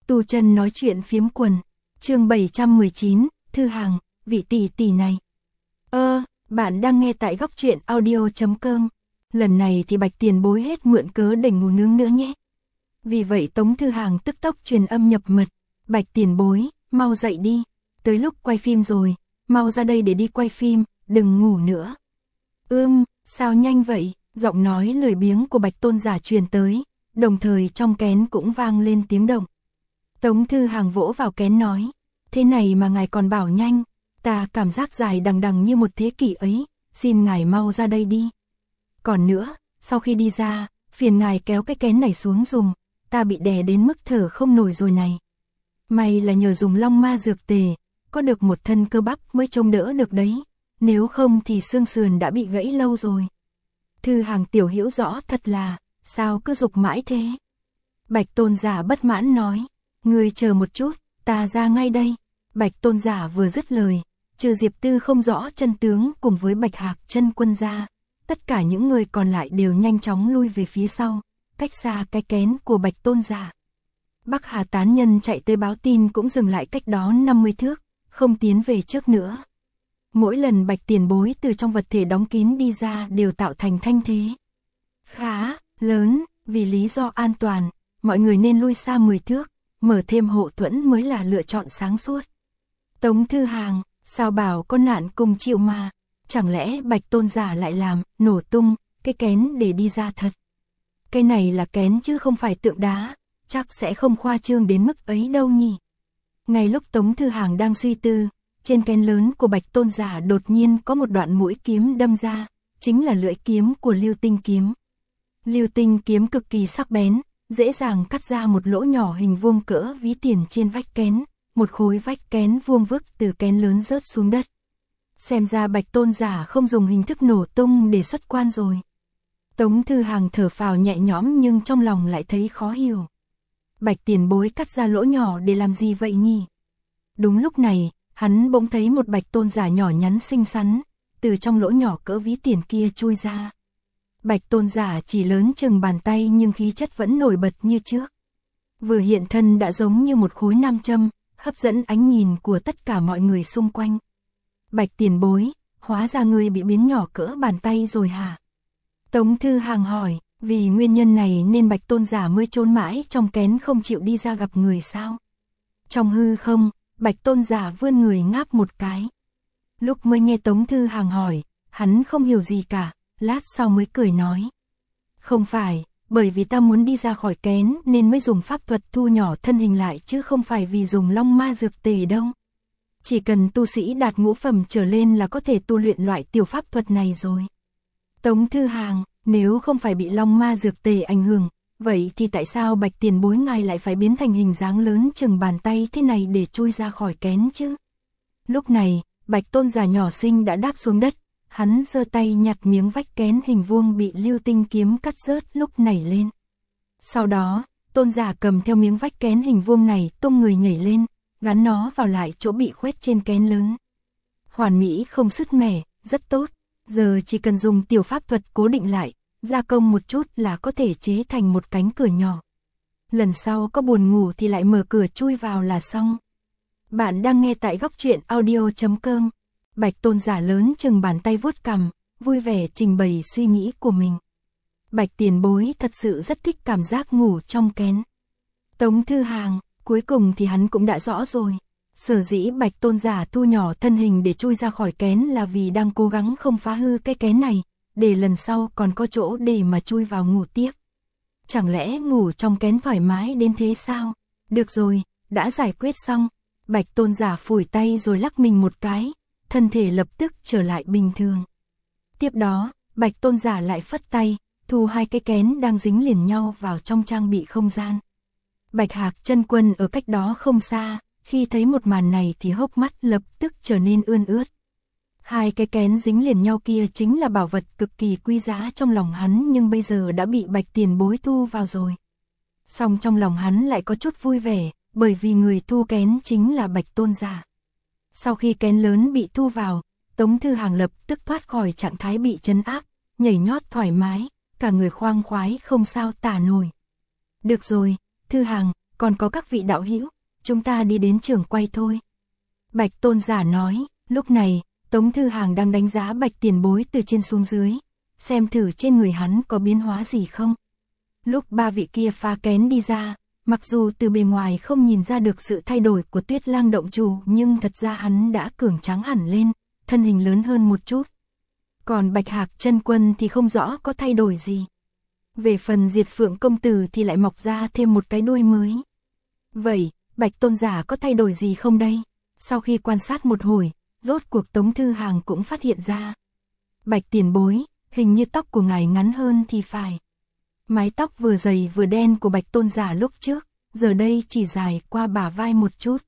Tu chân nói chuyện phiếm quần, chương 719, Thư Hàng, vị tỷ tỷ này. Bạn đang nghe tại góc truyện audio.com. Lần này thì Bạch tiền bối hết mượn cớ để ngủ nướng nữa nhé. Vì vậy Tống Thư Hàng tức tốc truyền âm nhập mật. Bạch tiền bối, mau dậy đi. Tới lúc quay phim rồi, mau ra đây để đi quay phim, đừng ngủ nữa. Sao nhanh vậy? Giọng nói lười biếng của Bạch tôn giả truyền tới, đồng thời trong kén cũng vang lên tiếng động. Tống Thư Hàng vỗ vào kén nói, thế này mà ngài còn bảo nhanh, ta cảm giác dài đằng đằng như một thế kỷ ấy, xin ngài mau ra đây đi. Còn nữa, sau khi đi ra, phiền ngài kéo cái kén này xuống dùm, ta bị đè đến mức thở không nổi rồi này. May là nhờ dùng long ma dược tề, có được một thân cơ bắp mới trông đỡ được đấy, nếu không thì xương sườn đã bị gãy lâu rồi. Thư Hàng tiểu hiểu rõ thật là, sao cứ giục mãi thế? Bạch tôn giả bất mãn nói, ngươi chờ một chút, ta ra ngay đây. Bạch tôn giả vừa dứt lời, trừ Diệp Tư không rõ chân tướng cùng với Bạch Hạc chân quân ra, tất cả những người còn lại đều nhanh chóng lui về phía sau, cách xa cái kén của Bạch tôn giả. Bắc Hà tán nhân chạy tới báo tin cũng dừng lại cách đó 50 thước, không tiến về trước nữa. Mỗi lần Bạch tiền bối từ trong vật thể đóng kín đi ra đều tạo thành thanh thế khá lớn, vì lý do an toàn, mọi người nên lui xa 10 thước, mở thêm hộ thuẫn mới là lựa chọn sáng suốt. Tống Thư Hàng, sao bảo con nạn cùng chịu mà, chẳng lẽ Bạch tôn giả lại làm nổ tung cái kén để đi ra thật? Cái này là kén chứ không phải tượng đá, chắc sẽ không khoa trương đến mức ấy đâu nhỉ. Ngay lúc Tống Thư Hàng đang suy tư, trên kén lớn của Bạch tôn giả đột nhiên có một đoạn mũi kiếm đâm ra, chính là lưỡi kiếm của Lưu Tinh kiếm. Lưu Tinh kiếm cực kỳ sắc bén, dễ dàng cắt ra một lỗ nhỏ hình vuông cỡ ví tiền trên vách kén, một khối vách kén vuông vức từ kén lớn rớt xuống đất. Xem ra Bạch tôn giả không dùng hình thức nổ tung để xuất quan rồi. Tống Thư Hàng thở phào nhẹ nhõm nhưng trong lòng lại thấy khó hiểu. Bạch tiền bối cắt ra lỗ nhỏ để làm gì vậy nhỉ? Đúng lúc này, hắn bỗng thấy một Bạch tôn giả nhỏ nhắn xinh xắn, từ trong lỗ nhỏ cỡ ví tiền kia chui ra. Bạch tôn giả chỉ lớn chừng bàn tay nhưng khí chất vẫn nổi bật như trước. Vừa hiện thân đã giống như một khối nam châm, hấp dẫn ánh nhìn của tất cả mọi người xung quanh. Bạch tiền bối, hóa ra ngươi bị biến nhỏ cỡ bàn tay rồi hả? Tống Thư Hàng hỏi, vì nguyên nhân này nên Bạch tôn giả mới trốn mãi trong kén không chịu đi ra gặp người sao? Trong hư không, Bạch tôn giả vươn người ngáp một cái. Lúc mới nghe Tống Thư Hàng hỏi, hắn không hiểu gì cả, lát sau mới cười nói. Không phải, bởi vì ta muốn đi ra khỏi kén nên mới dùng pháp thuật thu nhỏ thân hình lại chứ không phải vì dùng long ma dược tề đâu. Chỉ cần tu sĩ đạt ngũ phẩm trở lên là có thể tu luyện loại tiểu pháp thuật này rồi. Tống Thư Hàng, nếu không phải bị long ma dược tề ảnh hưởng, vậy thì tại sao Bạch tiền bối ngài lại phải biến thành hình dáng lớn chừng bàn tay thế này để chui ra khỏi kén chứ? Lúc này, Bạch tôn giả nhỏ xinh đã đáp xuống đất, hắn giơ tay nhặt miếng vách kén hình vuông bị Lưu Tinh kiếm cắt rớt lúc nảy lên. Sau đó, tôn giả cầm theo miếng vách kén hình vuông này tung người nhảy lên, gắn nó vào lại chỗ bị khoét trên kén lớn. Hoàn mỹ không sứt mẻ, rất tốt, giờ chỉ cần dùng tiểu pháp thuật cố định lại, gia công một chút là có thể chế thành một cánh cửa nhỏ. Lần sau có buồn ngủ thì lại mở cửa chui vào là xong. Bạn đang nghe tại góc truyện audio.com. Bạch tôn giả lớn chừng bàn tay vuốt cằm, vui vẻ trình bày suy nghĩ của mình. Bạch tiền bối thật sự rất thích cảm giác ngủ trong kén. Tống Thư Hàng, cuối cùng thì hắn cũng đã rõ rồi. Sở dĩ Bạch tôn giả thu nhỏ thân hình để chui ra khỏi kén là vì đang cố gắng không phá hư cái kén này, để lần sau còn có chỗ để mà chui vào ngủ tiếp. Chẳng lẽ ngủ trong kén thoải mái đến thế sao? Được rồi, đã giải quyết xong. Bạch tôn giả phủi tay rồi lắc mình một cái, thân thể lập tức trở lại bình thường. Tiếp đó, Bạch tôn giả lại phất tay, thu hai cái kén đang dính liền nhau vào trong trang bị không gian. Bạch Hạc chân quân ở cách đó không xa, khi thấy một màn này thì hốc mắt lập tức trở nên ươn ướt. Hai cái kén dính liền nhau kia chính là bảo vật cực kỳ quý giá trong lòng hắn nhưng bây giờ đã bị Bạch tiền bối thu vào rồi. Song trong lòng hắn lại có chút vui vẻ, bởi vì người thu kén chính là Bạch tôn giả. Sau khi kén lớn bị thu vào, Tống Thư Hàng lập tức thoát khỏi trạng thái bị trấn áp, nhảy nhót thoải mái, cả người khoang khoái không sao tả nổi. Được rồi, Thư Hàng, còn có các vị đạo hữu, chúng ta đi đến trường quay thôi. Bạch Tôn giả nói, lúc này, Tống Thư Hàng đang đánh giá Bạch tiền bối từ trên xuống dưới, xem thử trên người hắn có biến hóa gì không. Lúc ba vị kia phá kén đi ra, mặc dù từ bề ngoài không nhìn ra được sự thay đổi của Tuyết Lang động chủ, nhưng thật ra hắn đã cường tráng hẳn lên, thân hình lớn hơn một chút. Còn Bạch Hạc chân quân thì không rõ có thay đổi gì. Về phần Diệt Phượng công tử thì lại mọc ra thêm một cái đuôi mới. Vậy, Bạch Tôn giả có thay đổi gì không đây? Sau khi quan sát một hồi, rốt cuộc Tống Thư Hàng cũng phát hiện ra. Bạch tiền bối, hình như tóc của ngài ngắn hơn thì phải. Mái tóc vừa dày vừa đen của Bạch Tôn giả lúc trước, giờ đây chỉ dài qua bả vai một chút.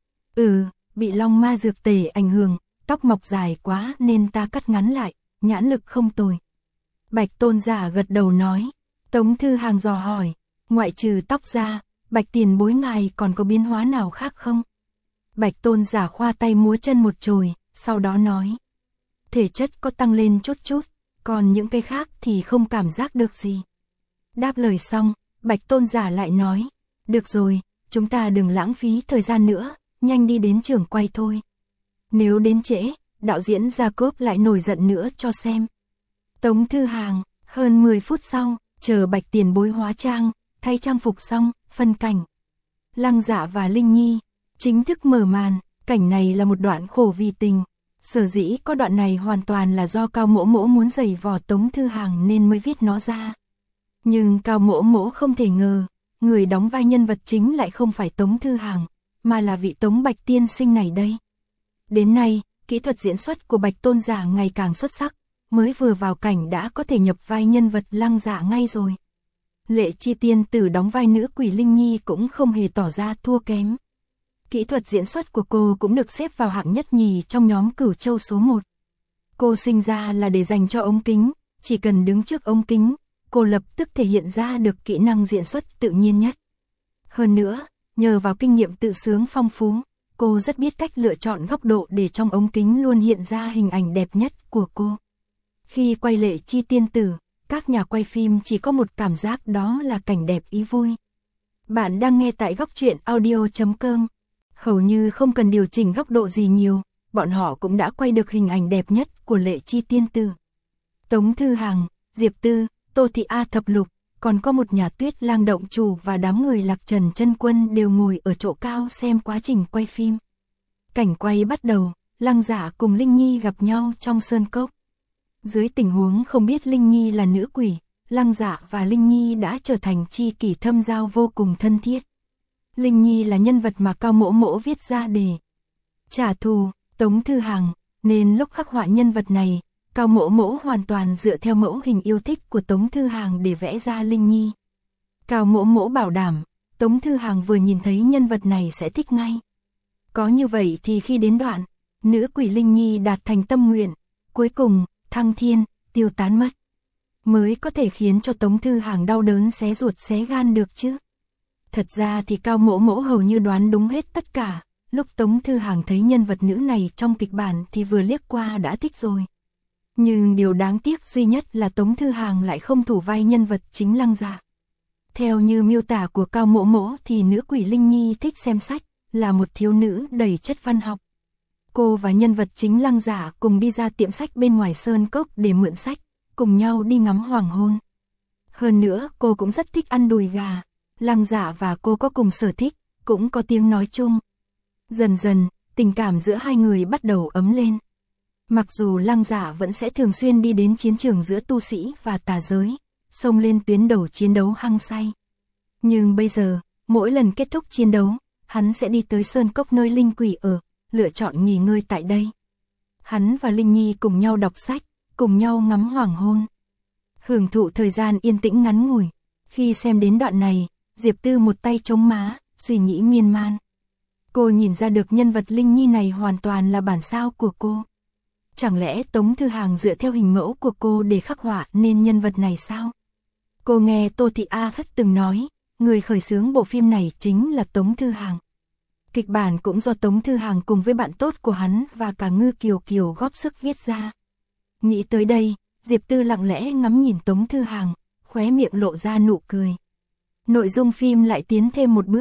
Bị long ma dược tề ảnh hưởng, tóc mọc dài quá nên ta cắt ngắn lại, nhãn lực không tồi. Bạch Tôn giả gật đầu nói. Tống Thư Hàng dò hỏi, ngoại trừ tóc ra, Bạch tiền bối ngài còn có biến hóa nào khác không? Bạch Tôn giả khoa tay múa chân một chồi, sau đó nói. Thể chất có tăng lên chút chút, còn những cái khác thì không cảm giác được gì. Đáp lời xong, Bạch Tôn giả lại nói. Được rồi, chúng ta đừng lãng phí thời gian nữa, nhanh đi đến trường quay thôi. Nếu đến trễ, đạo diễn Jacob lại nổi giận nữa cho xem. Tống Thư Hàng, hơn 10 phút sau, chờ Bạch tiền bối hóa trang, thay trang phục xong, phân cảnh. Lăng Dạ và Linh Nhi chính thức mở màn, cảnh này là một đoạn khổ vì tình. Sở dĩ có đoạn này hoàn toàn là do Cao Mỗ Mỗ muốn giày vò Tống Thư Hàng nên mới viết nó ra. Nhưng Cao Mỗ Mỗ không thể ngờ, người đóng vai nhân vật chính lại không phải Tống Thư Hàng, mà là vị Tống Bạch tiên sinh này đây. Đến nay, kỹ thuật diễn xuất của Bạch Tôn giả ngày càng xuất sắc, mới vừa vào cảnh đã có thể nhập vai nhân vật Lăng Dạ ngay rồi. Lệ Chi tiên tử đóng vai nữ quỷ Linh Nhi cũng không hề tỏ ra thua kém. Kỹ thuật diễn xuất của cô cũng được xếp vào hạng nhất nhì trong nhóm Cửu Châu số 1. Cô sinh ra là để dành cho ống kính, chỉ cần đứng trước ống kính, cô lập tức thể hiện ra được kỹ năng diễn xuất tự nhiên nhất. Hơn nữa, nhờ vào kinh nghiệm tự sướng phong phú, cô rất biết cách lựa chọn góc độ để trong ống kính luôn hiện ra hình ảnh đẹp nhất của cô. Khi quay Lệ Chi tiên tử, các nhà quay phim chỉ có một cảm giác đó là cảnh đẹp ý vui. Bạn đang nghe tại góc truyện audio.com. Hầu như không cần điều chỉnh góc độ gì nhiều, bọn họ cũng đã quay được hình ảnh đẹp nhất của Lệ Chi tiên tử. Tống Thư Hàng, Diệp Tư, Tô Thị A Thập Lục, còn có một nhà Tuyết Lang động chủ và đám người Lạc Trần chân quân đều ngồi ở chỗ cao xem quá trình quay phim. Cảnh quay bắt đầu, Lăng Dạ cùng Linh Nhi gặp nhau trong sơn cốc. Dưới tình huống không biết Linh Nhi là nữ quỷ, Lăng Dạ và Linh Nhi đã trở thành tri kỷ thâm giao vô cùng thân thiết. Linh Nhi là nhân vật mà Cao Mỗ Mỗ viết ra để trả thù Tống Thư Hàng, nên lúc khắc họa nhân vật này, Cao Mỗ Mỗ hoàn toàn dựa theo mẫu hình yêu thích của Tống Thư Hàng để vẽ ra Linh Nhi. Cao Mỗ Mỗ bảo đảm, Tống Thư Hàng vừa nhìn thấy nhân vật này sẽ thích ngay. Có như vậy thì khi đến đoạn, nữ quỷ Linh Nhi đạt thành tâm nguyện, cuối cùng, thăng thiên, tiêu tán mất, mới có thể khiến cho Tống Thư Hàng đau đớn xé ruột xé gan được chứ. Thật ra thì Cao Mỗ Mỗ hầu như đoán đúng hết tất cả, lúc Tống Thư Hàng thấy nhân vật nữ này trong kịch bản thì vừa liếc qua đã thích rồi. Nhưng điều đáng tiếc duy nhất là Tống Thư Hàng lại không thủ vai nhân vật chính Lăng Dạ. Theo như miêu tả của Cao Mỗ Mỗ thì nữ quỷ Linh Nhi thích xem sách, là một thiếu nữ đầy chất văn học. Cô và nhân vật chính Lăng Dạ cùng đi ra tiệm sách bên ngoài sơn cốc để mượn sách, cùng nhau đi ngắm hoàng hôn. Hơn nữa cô cũng rất thích ăn đùi gà. Lăng Dạ và cô có cùng sở thích, cũng có tiếng nói chung. Dần dần, tình cảm giữa hai người bắt đầu ấm lên. Mặc dù Lăng Dạ vẫn sẽ thường xuyên đi đến chiến trường giữa tu sĩ và tà giới, xông lên tuyến đầu chiến đấu hăng say. Nhưng bây giờ, mỗi lần kết thúc chiến đấu, hắn sẽ đi tới sơn cốc nơi linh quỷ ở, lựa chọn nghỉ ngơi tại đây. Hắn và Linh Nhi cùng nhau đọc sách, cùng nhau ngắm hoàng hôn. Hưởng thụ thời gian yên tĩnh ngắn ngủi. Khi xem đến đoạn này, Diệp Tư một tay chống má, suy nghĩ miên man. Cô nhìn ra được nhân vật Linh Nhi này hoàn toàn là bản sao của cô. Chẳng lẽ Tống Thư Hàng dựa theo hình mẫu của cô để khắc họa nên nhân vật này sao? Cô nghe Tô Thị A Hất từng nói, người khởi xướng bộ phim này chính là Tống Thư Hàng. Kịch bản cũng do Tống Thư Hàng cùng với bạn tốt của hắn và cả Ngư Kiều Kiều góp sức viết ra. Nghĩ tới đây, Diệp Tư lặng lẽ ngắm nhìn Tống Thư Hàng, khóe miệng lộ ra nụ cười. Nội dung phim lại tiến thêm một bước,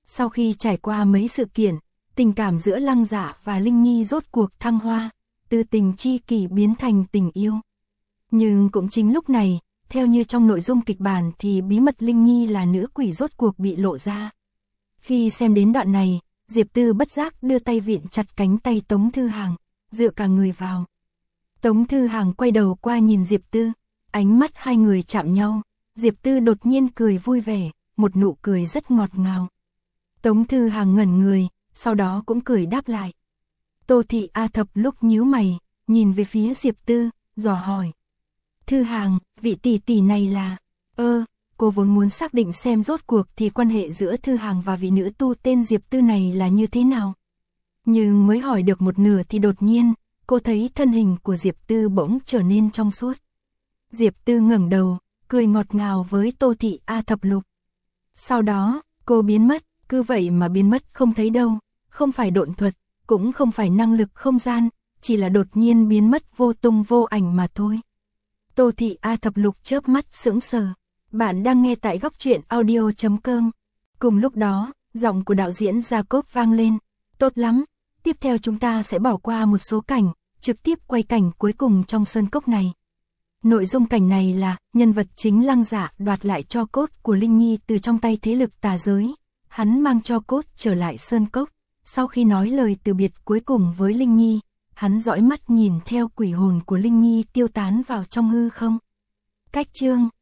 Sau khi trải qua mấy sự kiện, tình cảm giữa Lăng Dạ và Linh Nhi rốt cuộc thăng hoa, từ tình tri kỷ biến thành tình yêu. Nhưng cũng chính lúc này, theo như trong nội dung kịch bản thì bí mật Linh Nhi là nữ quỷ rốt cuộc bị lộ ra. Khi xem đến đoạn này, Diệp Tư bất giác đưa tay vịn chặt cánh tay Tống Thư Hàng, dựa cả người vào. Tống Thư Hàng quay đầu qua nhìn Diệp Tư, ánh mắt hai người chạm nhau, Diệp Tư đột nhiên cười vui vẻ, một nụ cười rất ngọt ngào. Tống Thư Hàng ngẩn người, sau đó cũng cười đáp lại. Tô Thị A Thập lúc nhíu mày, nhìn về phía Diệp Tư, dò hỏi. Thư Hàng, vị tỷ tỷ này là... Cô vốn muốn xác định xem rốt cuộc thì quan hệ giữa Thư Hàng và vị nữ tu tên Diệp Tư này là như thế nào. Nhưng mới hỏi được một nửa thì đột nhiên, cô thấy thân hình của Diệp Tư bỗng trở nên trong suốt. Diệp Tư ngẩng đầu, cười ngọt ngào với Tô Thị A Thập Lục. Sau đó, cô biến mất, cứ vậy mà biến mất không thấy đâu, không phải độn thuật, cũng không phải năng lực không gian, chỉ là đột nhiên biến mất vô tung vô ảnh mà thôi. Tô Thị A Thập Lục chớp mắt sững sờ. Bạn đang nghe tại Góc Truyện Audio.com. Cùng lúc đó, giọng của đạo diễn Jacob vang lên. Tốt lắm, tiếp theo chúng ta sẽ bỏ qua một số cảnh, trực tiếp quay cảnh cuối cùng trong sơn cốc này. Nội dung cảnh này là nhân vật chính Lăng Dạ đoạt lại tro cốt của Linh Nhi từ trong tay thế lực tà giới. Hắn mang tro cốt trở lại sơn cốc. Sau khi nói lời từ biệt cuối cùng với Linh Nhi, hắn dõi mắt nhìn theo quỷ hồn của Linh Nhi tiêu tán vào trong hư không. Cách chương